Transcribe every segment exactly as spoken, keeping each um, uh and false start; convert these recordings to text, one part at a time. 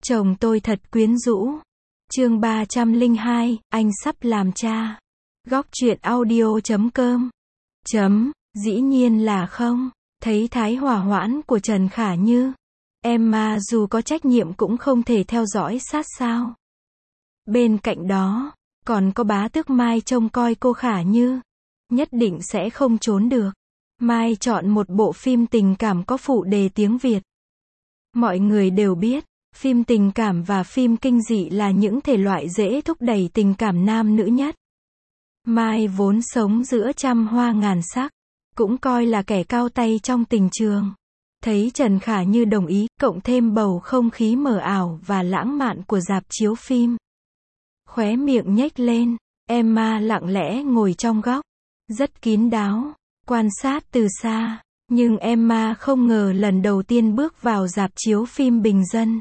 Chồng tôi thật quyến rũ. Chương ba trăm lẻ hai, anh sắp làm cha. Góc truyện audio chấm com. Chấm, dĩ nhiên là không. Thấy thái hỏa hoãn của Trần Khả Như, Emma dù có trách nhiệm cũng không thể theo dõi sát sao. Bên cạnh đó, còn có bá tước Mai trông coi cô Khả Như. Nhất định sẽ không trốn được. Mai chọn một bộ phim tình cảm có phụ đề tiếng Việt. Mọi người đều biết, phim tình cảm và phim kinh dị là những thể loại dễ thúc đẩy tình cảm nam nữ nhất. Mai vốn sống giữa trăm hoa ngàn sắc, cũng coi là kẻ cao tay trong tình trường. Thấy Trần Khả Như đồng ý, cộng thêm bầu không khí mờ ảo và lãng mạn của rạp chiếu phim. Khóe miệng nhếch lên, Emma lặng lẽ ngồi trong góc, rất kín đáo, quan sát từ xa. Nhưng Emma không ngờ lần đầu tiên bước vào rạp chiếu phim bình dân,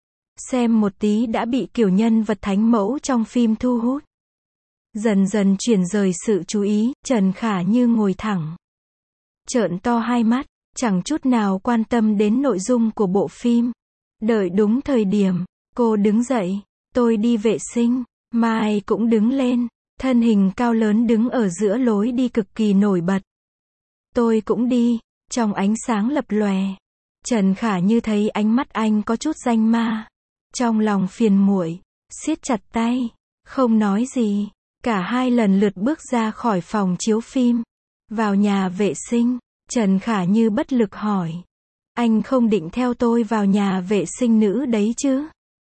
xem một tí đã bị kiểu nhân vật thánh mẫu trong phim thu hút. Dần dần chuyển rời sự chú ý, Trần Khả Như ngồi thẳng, trợn to hai mắt, chẳng chút nào quan tâm đến nội dung của bộ phim. Đợi đúng thời điểm, cô đứng dậy, tôi đi vệ sinh. Mai cũng đứng lên, thân hình cao lớn đứng ở giữa lối đi cực kỳ nổi bật. Tôi cũng đi, trong ánh sáng lập lòe. Trần Khả Như thấy ánh mắt anh có chút danh ma. Trong lòng phiền muội, siết chặt tay, không nói gì. Cả hai lần lượt bước ra khỏi phòng chiếu phim. Vào nhà vệ sinh, Trần Khả Như bất lực hỏi. Anh không định theo tôi vào nhà vệ sinh nữ đấy chứ?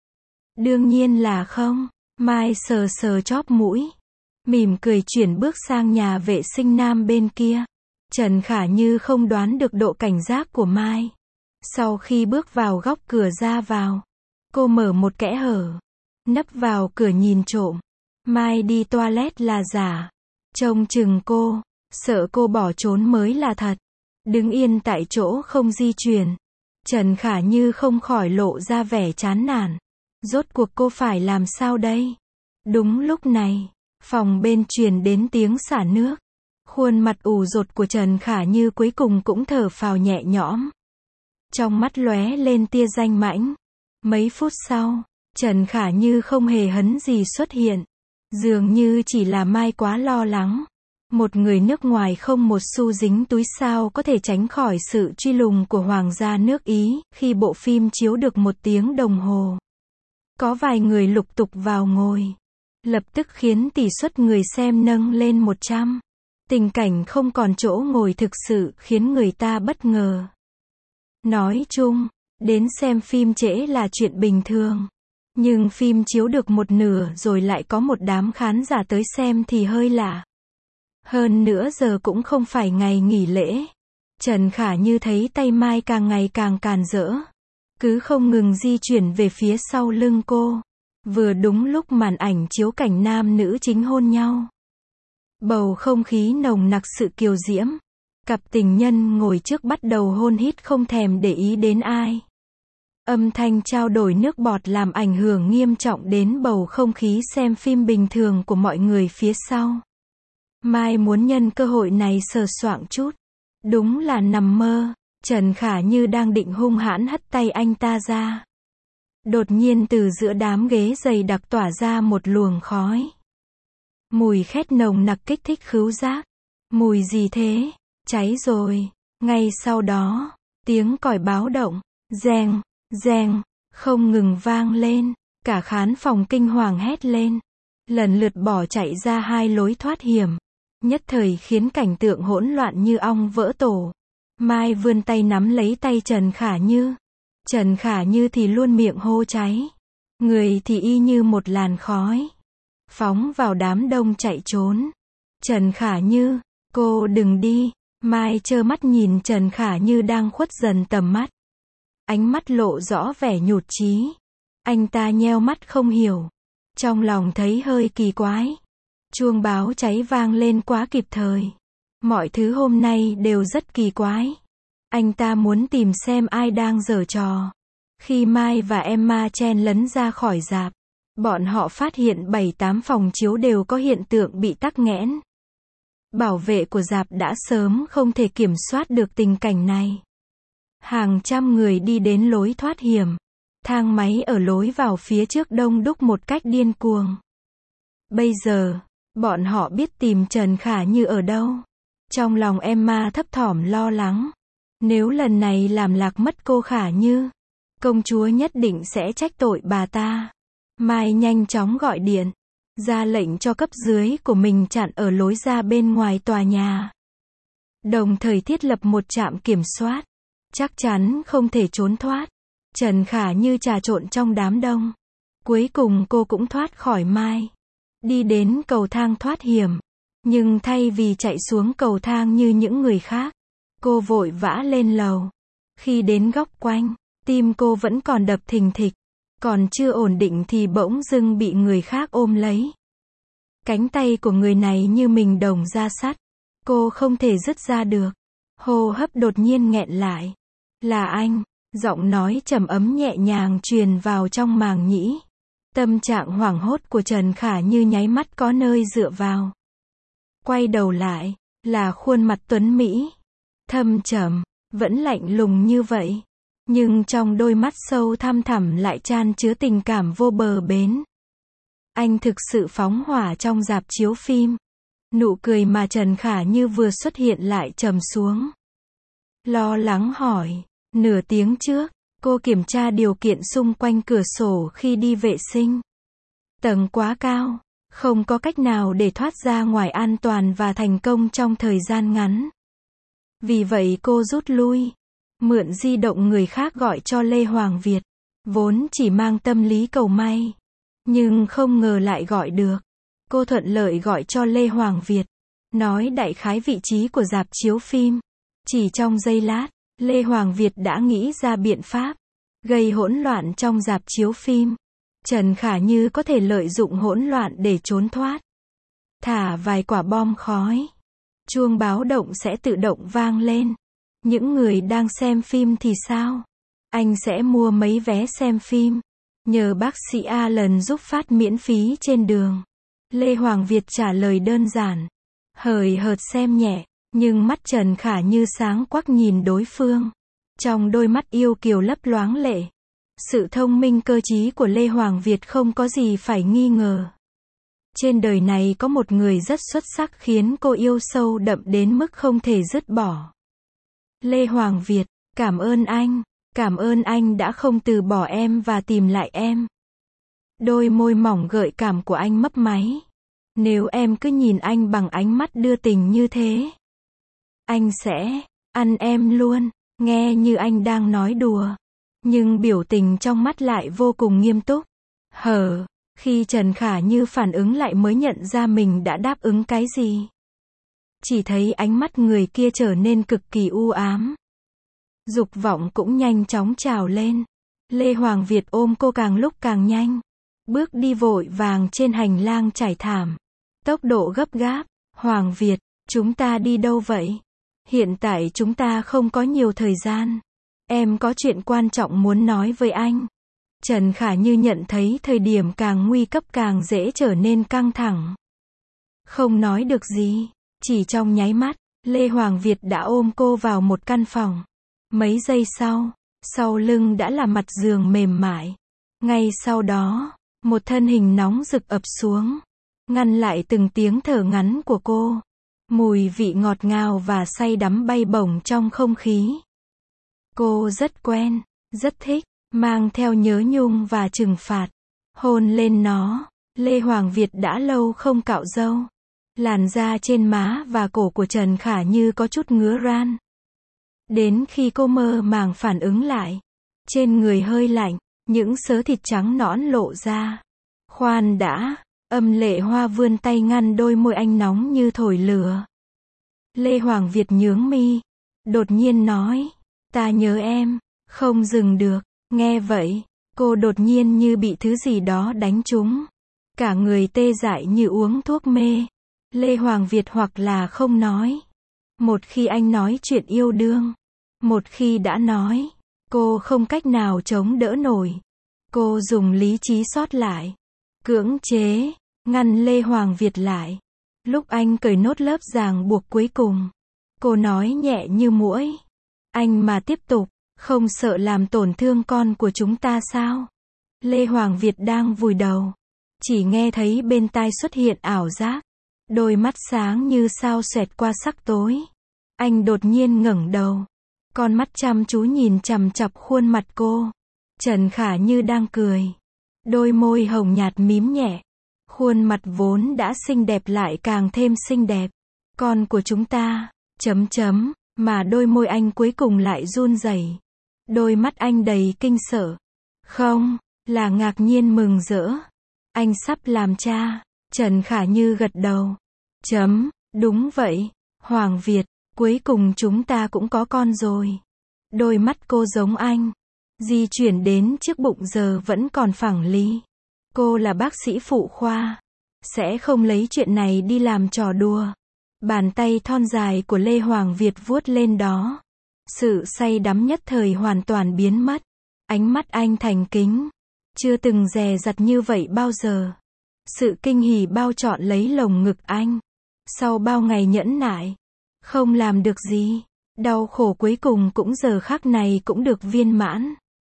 Đương nhiên là không. Mai sờ sờ chóp mũi, mỉm cười chuyển bước sang nhà vệ sinh nam bên kia. Trần Khả Như không đoán được độ cảnh giác của Mai. Sau khi bước vào góc cửa ra vào, cô mở một kẽ hở, nấp vào cửa nhìn trộm. Mai đi toilet là giả, trông chừng cô, sợ cô bỏ trốn mới là thật. Đứng yên tại chỗ không di chuyển, Trần Khả Như không khỏi lộ ra vẻ chán nản. Rốt cuộc cô phải làm sao đây? Đúng lúc này, phòng bên truyền đến tiếng xả nước. Khuôn mặt ủ rột của Trần Khả Như cuối cùng cũng thở phào nhẹ nhõm. Trong mắt lóe lên tia danh mãnh. Mấy phút sau, Trần Khả Như không hề hấn gì xuất hiện. Dường như chỉ là Mai quá lo lắng. Một người nước ngoài không một xu dính túi sao có thể tránh khỏi sự truy lùng của hoàng gia nước Ý. Khi bộ phim chiếu được một tiếng đồng hồ, có vài người lục tục vào ngồi, lập tức khiến tỷ suất người xem nâng lên một trăm. Tình cảnh không còn chỗ ngồi thực sự khiến người ta bất ngờ. Nói chung, đến xem phim trễ là chuyện bình thường. Nhưng phim chiếu được một nửa rồi lại có một đám khán giả tới xem thì hơi lạ. Hơn nữa giờ cũng không phải ngày nghỉ lễ. Trần Khả Như thấy tay Mai càng ngày càng càn rỡ, cứ không ngừng di chuyển về phía sau lưng cô. Vừa đúng lúc màn ảnh chiếu cảnh nam nữ chính hôn nhau. Bầu không khí nồng nặc sự kiều diễm. Cặp tình nhân ngồi trước bắt đầu hôn hít không thèm để ý đến ai. Âm thanh trao đổi nước bọt làm ảnh hưởng nghiêm trọng đến bầu không khí xem phim bình thường của mọi người phía sau. Mai muốn nhân cơ hội này sờ soạng chút. Đúng là nằm mơ. Trần Khả Như đang định hung hãn hất tay anh ta ra. Đột nhiên từ giữa đám ghế dày đặc tỏa ra một luồng khói. Mùi khét nồng nặc kích thích khứu giác. Mùi gì thế? Cháy rồi. Ngay sau đó, tiếng còi báo động, reng, reng, không ngừng vang lên. Cả khán phòng kinh hoàng hét lên. Lần lượt bỏ chạy ra hai lối thoát hiểm. Nhất thời khiến cảnh tượng hỗn loạn như ong vỡ tổ. Mai vươn tay nắm lấy tay Trần Khả Như. Trần Khả Như thì luôn miệng hô cháy. Người thì y như một làn khói. Phóng vào đám đông chạy trốn. Trần Khả Như, cô đừng đi. Mai trơ mắt nhìn Trần Khả Như đang khuất dần tầm mắt. Ánh mắt lộ rõ vẻ nhụt chí. Anh ta nheo mắt không hiểu. Trong lòng thấy hơi kỳ quái. Chuông báo cháy vang lên quá kịp thời. Mọi thứ hôm nay đều rất kỳ quái. Anh ta muốn tìm xem ai đang giở trò. Khi Mai và Emma chen lấn ra khỏi rạp, bọn họ phát hiện bảy tám phòng chiếu đều có hiện tượng bị tắc nghẽn. Bảo vệ của rạp đã sớm không thể kiểm soát được tình cảnh này. Hàng trăm người đi đến lối thoát hiểm. Thang máy ở lối vào phía trước đông đúc một cách điên cuồng. Bây giờ, bọn họ biết tìm Trần Khả Như ở đâu. Trong lòng Emma thấp thỏm lo lắng. Nếu lần này làm lạc mất cô Khả Như, công chúa nhất định sẽ trách tội bà ta. Mai nhanh chóng gọi điện, ra lệnh cho cấp dưới của mình chặn ở lối ra bên ngoài tòa nhà. Đồng thời thiết lập một trạm kiểm soát. Chắc chắn không thể trốn thoát. Trần Khả Như trà trộn trong đám đông. Cuối cùng cô cũng thoát khỏi Mai. Đi đến cầu thang thoát hiểm. Nhưng thay vì chạy xuống cầu thang như những người khác, cô vội vã lên lầu. Khi đến góc quanh, tim cô vẫn còn đập thình thịch. Còn chưa ổn định thì bỗng dưng bị người khác ôm lấy. Cánh tay của người này như mình đồng da sắt. Cô không thể dứt ra được. Hô hấp đột nhiên nghẹn lại. Là anh. Giọng nói trầm ấm nhẹ nhàng truyền vào trong màng nhĩ. Tâm trạng hoảng hốt của Trần Khả Như nháy mắt có nơi dựa vào. Quay đầu lại, là khuôn mặt tuấn Mỹ. Thâm trầm, vẫn lạnh lùng như vậy. Nhưng trong đôi mắt sâu thăm thẳm lại chan chứa tình cảm vô bờ bến. Anh thực sự phóng hỏa trong rạp chiếu phim. Nụ cười mà Trần Khả Như vừa xuất hiện lại trầm xuống. Lo lắng hỏi, nửa tiếng trước, cô kiểm tra điều kiện xung quanh cửa sổ khi đi vệ sinh. Tầng quá cao, không có cách nào để thoát ra ngoài an toàn và thành công trong thời gian ngắn. Vì vậy cô rút lui, mượn di động người khác gọi cho Lê Hoàng Việt, vốn chỉ mang tâm lý cầu may. Nhưng không ngờ lại gọi được. Cô thuận lợi gọi cho Lê Hoàng Việt, nói đại khái vị trí của rạp chiếu phim. Chỉ trong giây lát, Lê Hoàng Việt đã nghĩ ra biện pháp, gây hỗn loạn trong rạp chiếu phim. Trần Khả Như có thể lợi dụng hỗn loạn để trốn thoát. Thả vài quả bom khói. Chuông báo động sẽ tự động vang lên. Những người đang xem phim thì sao? Anh sẽ mua mấy vé xem phim. Nhờ bác sĩ Alan giúp phát miễn phí trên đường. Lê Hoàng Việt trả lời đơn giản. Hời hợt xem nhẹ. Nhưng mắt Trần Khả Như sáng quắc nhìn đối phương. Trong đôi mắt yêu kiều lấp loáng lệ. Sự thông minh cơ trí của Lê Hoàng Việt không có gì phải nghi ngờ. Trên đời này có một người rất xuất sắc khiến cô yêu sâu đậm đến mức không thể dứt bỏ. Lê Hoàng Việt, cảm ơn anh. Cảm ơn anh đã không từ bỏ em và tìm lại em. Đôi môi mỏng gợi cảm của anh mấp máy. Nếu em cứ nhìn anh bằng ánh mắt đưa tình như thế, anh sẽ ăn em luôn. Nghe như anh đang nói đùa. Nhưng biểu tình trong mắt lại vô cùng nghiêm túc. Hờ, khi Trần Khả Như phản ứng lại mới nhận ra mình đã đáp ứng cái gì. Chỉ thấy ánh mắt người kia trở nên cực kỳ u ám. Dục vọng cũng nhanh chóng trào lên. Lê Hoàng Việt ôm cô càng lúc càng nhanh. Bước đi vội vàng trên hành lang trải thảm. Tốc độ gấp gáp. Hoàng Việt, chúng ta đi đâu vậy? Hiện tại chúng ta không có nhiều thời gian. Em có chuyện quan trọng muốn nói với anh. Trần Khả Như nhận thấy thời điểm càng nguy cấp càng dễ trở nên căng thẳng. Không nói được gì. Chỉ trong nháy mắt, Lê Hoàng Việt đã ôm cô vào một căn phòng. Mấy giây sau, sau lưng đã là mặt giường mềm mại. Ngay sau đó, một thân hình nóng rực ập xuống, ngăn lại từng tiếng thở ngắn của cô. Mùi vị ngọt ngào và say đắm bay bổng trong không khí. Cô rất quen, rất thích, mang theo nhớ nhung và trừng phạt. Hôn lên nó, Lê Hoàng Việt đã lâu không cạo râu. Làn da trên má và cổ của Trần Khả Như có chút ngứa ran. Đến khi cô mơ màng phản ứng lại, trên người hơi lạnh, những xớ thịt trắng nõn lộ ra. Khoan đã, Âm Lệ Hoa vươn tay ngăn đôi môi anh nóng như thổi lửa. Lê Hoàng Việt nhướng mi, đột nhiên nói, ta nhớ em, không dừng được. Nghe vậy, cô đột nhiên như bị thứ gì đó đánh trúng. Cả người tê dại như uống thuốc mê. Lê Hoàng Việt hoặc là không nói. Một khi anh nói chuyện yêu đương, một khi đã nói, cô không cách nào chống đỡ nổi. Cô dùng lý trí sót lại, cưỡng chế, ngăn Lê Hoàng Việt lại. Lúc anh cởi nốt lớp ràng buộc cuối cùng, cô nói nhẹ như muỗi, anh mà tiếp tục, Không sợ làm tổn thương con của chúng ta sao? Lê Hoàng Việt đang vùi đầu. Chỉ nghe thấy bên tai xuất hiện ảo giác. Đôi mắt sáng như sao xoẹt qua sắc tối. Anh đột nhiên ngẩng đầu. Con mắt chăm chú nhìn chằm chằm khuôn mặt cô. Trần Khả Như đang cười. Đôi môi hồng nhạt mím nhẹ. Khuôn mặt vốn đã xinh đẹp lại càng thêm xinh đẹp. Con của chúng ta, chấm chấm, mà đôi môi anh cuối cùng lại run rẩy. Đôi mắt anh đầy kinh sợ. Không, là ngạc nhiên mừng rỡ. Anh sắp làm cha. Trần Khả Như gật đầu. Chấm, đúng vậy, Hoàng Việt, cuối cùng chúng ta cũng có con rồi. Đôi mắt cô giống anh. Di chuyển đến chiếc bụng giờ vẫn còn phẳng lì. Cô là bác sĩ phụ khoa. Sẽ không lấy chuyện này đi làm trò đùa. Bàn tay thon dài của Lê Hoàng Việt vuốt lên đó. Sự say đắm nhất thời hoàn toàn biến mất. Ánh mắt anh thành kính. Chưa từng dè dặt như vậy bao giờ. Sự kinh hỉ bao trọn lấy lồng ngực anh. Sau bao ngày nhẫn nại, không làm được gì, đau khổ cuối cùng cũng giờ khắc này cũng được viên mãn.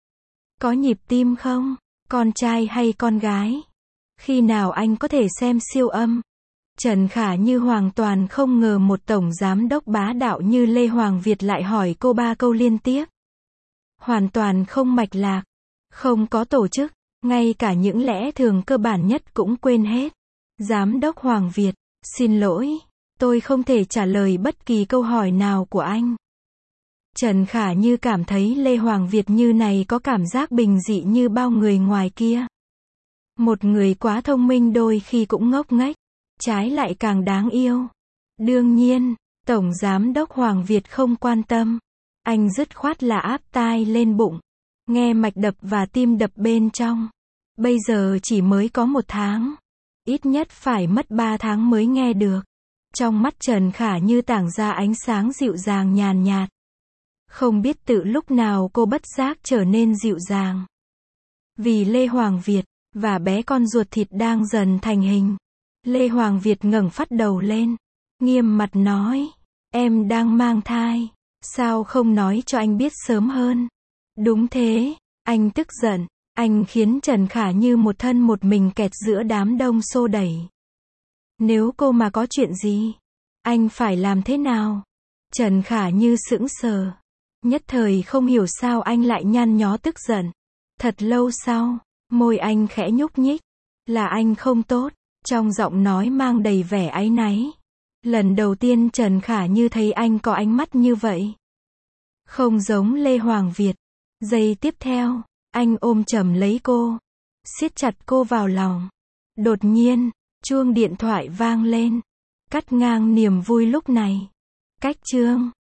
Có nhịp tim không? Con trai hay con gái? Khi nào anh có thể xem siêu âm? Trần Khả Như hoàn toàn không ngờ một tổng giám đốc bá đạo như Lê Hoàng Việt lại hỏi cô ba câu liên tiếp. Hoàn toàn không mạch lạc, không có tổ chức, ngay cả những lẽ thường cơ bản nhất cũng quên hết. Giám đốc Hoàng Việt, xin lỗi, tôi không thể trả lời bất kỳ câu hỏi nào của anh. Trần Khả Như cảm thấy Lê Hoàng Việt như này có cảm giác bình dị như bao người ngoài kia. Một người quá thông minh đôi khi cũng ngốc nghếch, trái lại càng đáng yêu. Đương nhiên, Tổng Giám đốc Hoàng Việt không quan tâm. Anh dứt khoát là áp tai lên bụng, nghe mạch đập và tim đập bên trong. Bây giờ chỉ mới có một tháng. Ít nhất phải mất ba tháng mới nghe được. Trong mắt Trần Khả Như tảng ra ánh sáng dịu dàng nhàn nhạt. Không biết tự lúc nào cô bất giác trở nên dịu dàng. Vì Lê Hoàng Việt, và bé con ruột thịt đang dần thành hình. Lê Hoàng Việt ngẩng phát đầu lên. Nghiêm mặt nói. Em đang mang thai. Sao không nói cho anh biết sớm hơn? Đúng thế. Anh tức giận. Anh khiến Trần Khả Như một thân một mình kẹt giữa đám đông xô đẩy. Nếu cô mà có chuyện gì, anh phải làm thế nào? Trần Khả Như sững sờ. Nhất thời không hiểu sao anh lại nhăn nhó tức giận. Thật lâu sau, môi anh khẽ nhúc nhích. Là anh không tốt, trong giọng nói mang đầy vẻ áy náy. Lần đầu tiên Trần Khả Như thấy anh có ánh mắt như vậy. Không giống Lê Hoàng Việt. Giây tiếp theo, anh ôm chầm lấy cô, siết chặt cô vào lòng. Đột nhiên, chuông điện thoại vang lên, cắt ngang niềm vui lúc này. Cách chương